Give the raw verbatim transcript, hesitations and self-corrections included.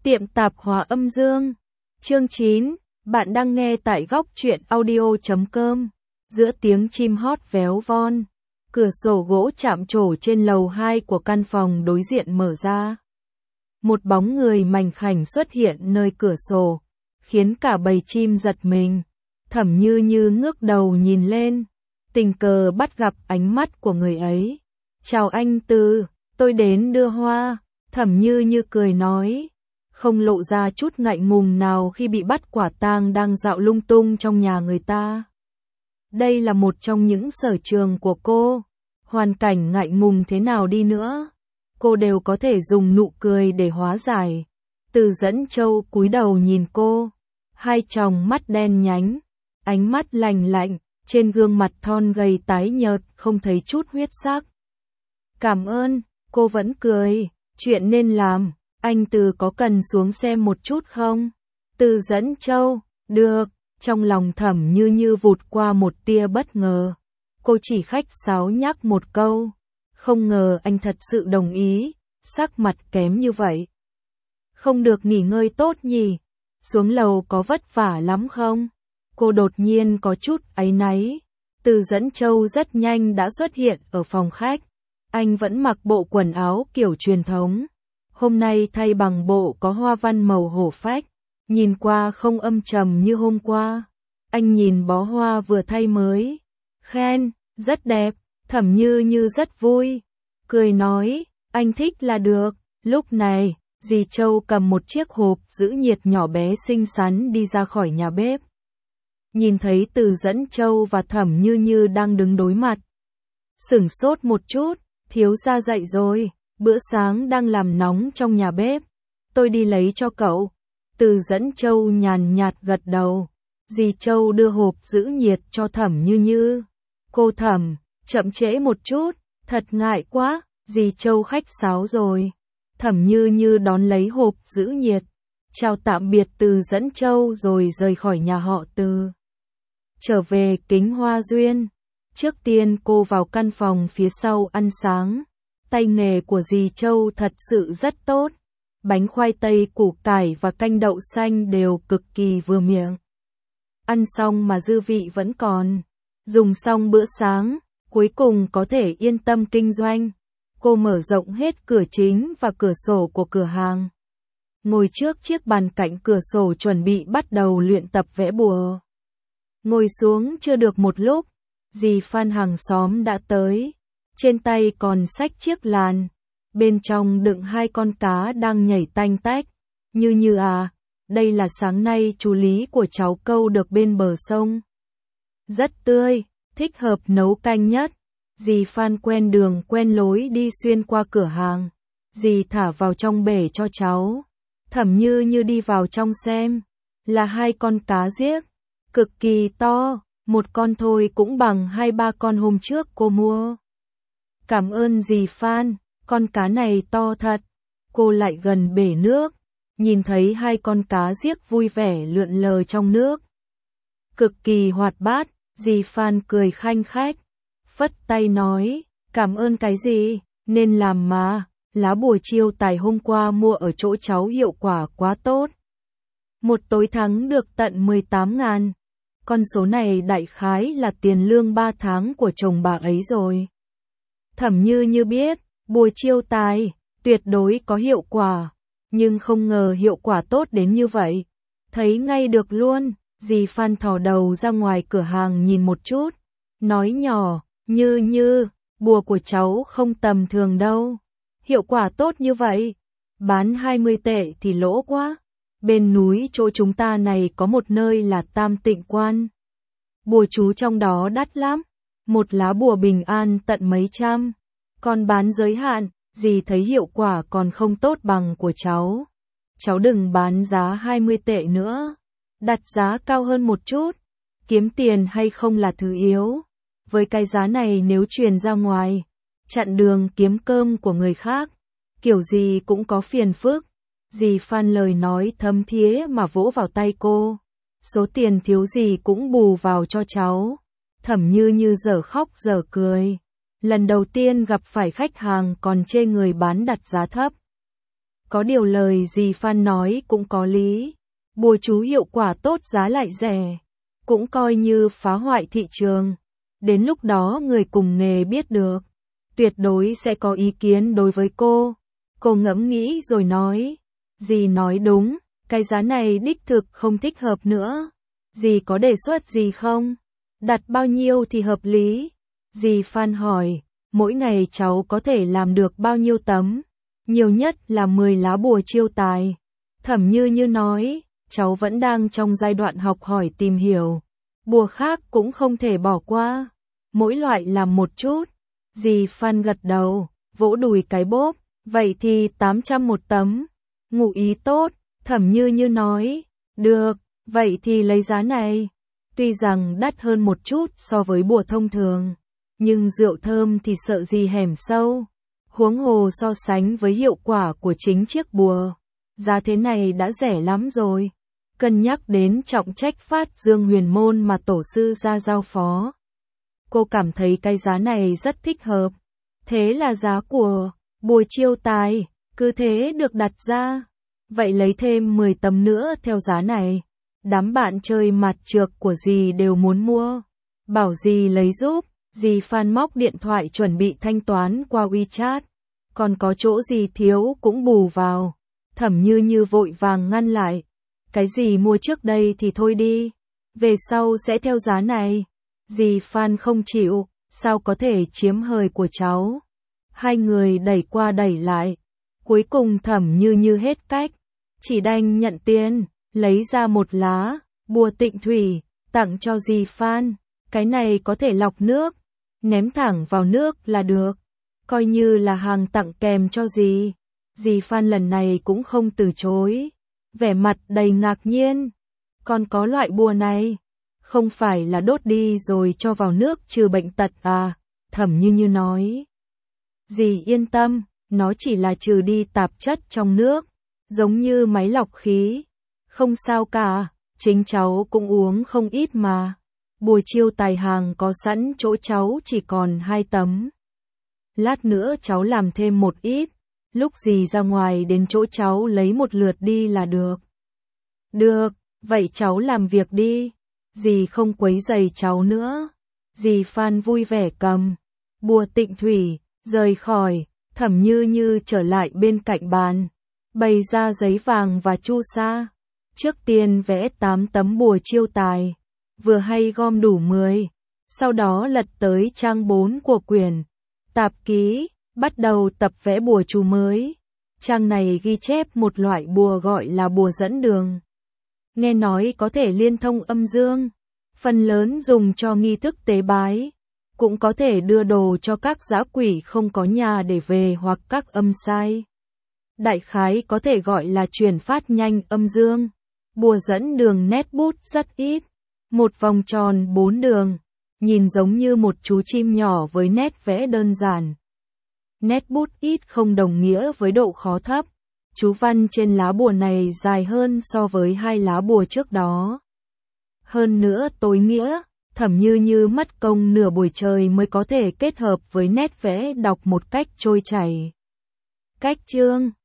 Tiệm tạp hóa âm dương. Chương chín. Bạn đang nghe tại góc truyện audio chấm com. Giữa tiếng chim hót véo von, cửa sổ gỗ chạm trổ trên lầu hai của căn phòng đối diện mở ra. Một bóng người mảnh khảnh xuất hiện nơi cửa sổ, khiến cả bầy chim giật mình. Thẩm Như Như ngước đầu nhìn lên, tình cờ bắt gặp ánh mắt của người ấy. "Chào anh Từ, tôi đến đưa hoa." Thẩm Như Như cười nói, không lộ ra chút ngại ngùng nào khi bị bắt quả tang đang dạo lung tung trong nhà người ta. Đây là một trong những sở trường của cô, hoàn cảnh ngại ngùng thế nào đi nữa, cô đều có thể dùng nụ cười để hóa giải. Từ Dẫn Châu cúi đầu nhìn cô, hai tròng mắt đen nhánh, ánh mắt lạnh lạnh, trên gương mặt thon gầy tái nhợt không thấy chút huyết sắc. "Cảm ơn." Cô vẫn cười, "Chuyện nên làm, anh Từ có cần xuống xem một chút không?" Từ Dẫn Châu, "Được." Trong lòng Thẩm Như Như vụt qua một tia bất ngờ. Cô chỉ khách sáo nhắc một câu, không ngờ anh thật sự đồng ý, sắc mặt kém như vậy. "Không được nghỉ ngơi tốt nhỉ? Xuống lầu có vất vả lắm không?" Cô đột nhiên có chút áy náy. Từ Dẫn Châu rất nhanh đã xuất hiện ở phòng khách. Anh vẫn mặc bộ quần áo kiểu truyền thống, hôm nay thay bằng bộ có hoa văn màu hổ phách, nhìn qua không âm trầm như hôm qua. Anh nhìn bó hoa vừa thay mới, khen, "Rất đẹp." Thẩm Như Như rất vui, cười nói, "Anh thích là được." Lúc này, dì Châu cầm một chiếc hộp giữ nhiệt nhỏ bé xinh xắn đi ra khỏi nhà bếp. Nhìn thấy Từ Dẫn Châu và Thẩm Như Như đang đứng đối mặt, sửng sốt một chút. "Thiếu gia dậy rồi, bữa sáng đang làm nóng trong nhà bếp, tôi đi lấy cho cậu." Từ Dẫn Châu nhàn nhạt gật đầu. Dì Châu đưa hộp giữ nhiệt cho Thẩm Như Như. "Cô Thẩm, chậm trễ một chút, thật ngại quá." Dì Châu khách sáo rồi. Thẩm Như Như đón lấy hộp giữ nhiệt, chào tạm biệt Từ Dẫn Châu rồi rời khỏi nhà họ Từ. Trở về Kính Hoa Duyên, trước tiên cô vào căn phòng phía sau ăn sáng. Tay nghề của dì Châu thật sự rất tốt. Bánh khoai tây củ cải và canh đậu xanh đều cực kỳ vừa miệng. Ăn xong mà dư vị vẫn còn. Dùng xong bữa sáng, cuối cùng có thể yên tâm kinh doanh. Cô mở rộng hết cửa chính và cửa sổ của cửa hàng. Ngồi trước chiếc bàn cạnh cửa sổ chuẩn bị bắt đầu luyện tập vẽ bùa. Ngồi xuống chưa được một lúc, dì Phan hàng xóm đã tới. Trên tay còn xách chiếc làn, bên trong đựng hai con cá đang nhảy tanh tách. "Như Như à, đây là sáng nay chú Lý của cháu câu được bên bờ sông. Rất tươi, thích hợp nấu canh nhất." Dì Phan quen đường quen lối đi xuyên qua cửa hàng. Dì thả vào trong bể cho cháu. Thẩm Như Như đi vào trong xem, là hai con cá giếc, cực kỳ to, một con thôi cũng bằng hai ba con hôm trước cô mua. "Cảm ơn dì Phan, con cá này to thật." Cô lại gần bể nước, nhìn thấy hai con cá giếc vui vẻ lượn lờ trong nước. Cực kỳ hoạt bát, dì Phan cười khanh khách, phất tay nói, "Cảm ơn cái gì, nên làm mà, lá bùa chiêu tài hôm qua mua ở chỗ cháu hiệu quả quá tốt. Một tối thắng được tận mười tám ngàn. Con số này đại khái là tiền lương ba tháng của chồng bà ấy rồi." Thẩm Như Như biết, bùa chiêu tài, tuyệt đối có hiệu quả, nhưng không ngờ hiệu quả tốt đến như vậy. Thấy ngay được luôn, dì Phan thò đầu ra ngoài cửa hàng nhìn một chút, nói nhỏ, "Như Như, bùa của cháu không tầm thường đâu. Hiệu quả tốt như vậy, bán hai mươi tệ thì lỗ quá. Bên núi chỗ chúng ta này có một nơi là Tam Tịnh Quan. Bùa chú trong đó đắt lắm, một lá bùa bình an tận mấy trăm, còn bán giới hạn." Dì thấy hiệu quả còn không tốt bằng của cháu. "Cháu đừng bán giá hai mươi tệ nữa, đặt giá cao hơn một chút, kiếm tiền hay không là thứ yếu. Với cái giá này nếu truyền ra ngoài, chặn đường kiếm cơm của người khác, kiểu gì cũng có phiền phức." Dì Phan lời nói thấm thía mà vỗ vào tay cô. "Số tiền thiếu gì cũng bù vào cho cháu." Thẩm Như Như dở khóc dở cười. Lần đầu tiên gặp phải khách hàng còn chê người bán đặt giá thấp. Có điều lời dì Phan nói cũng có lý. Bùa chú hiệu quả tốt giá lại rẻ. Cũng coi như phá hoại thị trường. Đến lúc đó người cùng nghề biết được. Tuyệt đối sẽ có ý kiến đối với cô. Cô ngẫm nghĩ rồi nói. Dì nói đúng, cái giá này đích thực không thích hợp nữa. Dì có đề xuất gì không? Đặt bao nhiêu thì hợp lý? Dì Phan hỏi, mỗi ngày cháu có thể làm được bao nhiêu tấm? Nhiều nhất là mười lá bùa chiêu tài. Thẩm Như Như nói, cháu vẫn đang trong giai đoạn học hỏi tìm hiểu. Bùa khác cũng không thể bỏ qua. Mỗi loại làm một chút. Dì Phan gật đầu, vỗ đùi cái bốp, vậy thì tám trăm một tấm. Ngụ ý tốt, Thẩm Như Như nói, được, vậy thì lấy giá này. Tuy rằng đắt hơn một chút so với bùa thông thường, nhưng rượu thơm thì sợ gì hẻm sâu. Huống hồ so sánh với hiệu quả của chính chiếc bùa, giá thế này đã rẻ lắm rồi. Cân nhắc đến trọng trách phát dương huyền môn mà tổ sư ra giao phó. Cô cảm thấy cái giá này rất thích hợp. Thế là giá của bùa chiêu tài, cứ thế được đặt ra. Vậy lấy thêm mười tấm nữa theo giá này. Đám bạn chơi mặt trược của dì đều muốn mua. Bảo dì lấy giúp, dì Phan móc điện thoại chuẩn bị thanh toán qua WeChat. Còn có chỗ gì thiếu cũng bù vào. Thẩm Như Như vội vàng ngăn lại. Cái gì mua trước đây thì thôi đi. Về sau sẽ theo giá này. Dì Phan không chịu, sao có thể chiếm hời của cháu. Hai người đẩy qua đẩy lại. Cuối cùng Thẩm Như Như hết cách. Chỉ đành nhận tiền, lấy ra một lá, bùa tịnh thủy, tặng cho dì Phan. Cái này có thể lọc nước, ném thẳng vào nước là được. Coi như là hàng tặng kèm cho dì. Dì Phan lần này cũng không từ chối. Vẻ mặt đầy ngạc nhiên. Còn có loại bùa này, không phải là đốt đi rồi cho vào nước trừ bệnh tật à? Thẩm Như Như nói. Dì yên tâm, nó chỉ là trừ đi tạp chất trong nước, giống như máy lọc khí. Không sao cả, chính cháu cũng uống không ít mà. Bùa chiêu tài hàng có sẵn chỗ cháu chỉ còn hai tấm. Lát nữa cháu làm thêm một ít, lúc dì ra ngoài đến chỗ cháu lấy một lượt đi là được. Được, vậy cháu làm việc đi. Dì không quấy rầy cháu nữa. Dì Phan vui vẻ cầm bùa tịnh thủy, rời khỏi. Thẩm Như Như trở lại bên cạnh bàn, bày ra giấy vàng và chu sa. Trước tiên vẽ tám tấm bùa chiêu tài, vừa hay gom đủ mười. Sau đó lật tới trang bốn của quyển tạp ký, bắt đầu tập vẽ bùa chú mới. Trang này ghi chép một loại bùa gọi là bùa dẫn đường. Nghe nói có thể liên thông âm dương, phần lớn dùng cho nghi thức tế bái, cũng có thể đưa đồ cho các dã quỷ không có nhà để về hoặc các âm sai. Đại khái có thể gọi là truyền phát nhanh âm dương. Bùa dẫn đường nét bút rất ít, một vòng tròn bốn đường, nhìn giống như một chú chim nhỏ với nét vẽ đơn giản. Nét bút ít không đồng nghĩa với độ khó thấp. Chú văn trên lá bùa này dài hơn so với hai lá bùa trước đó. Hơn nữa tối nghĩa, Thẩm Như Như mất công nửa buổi trời mới có thể kết hợp với nét vẽ đọc một cách trôi chảy. Cách chương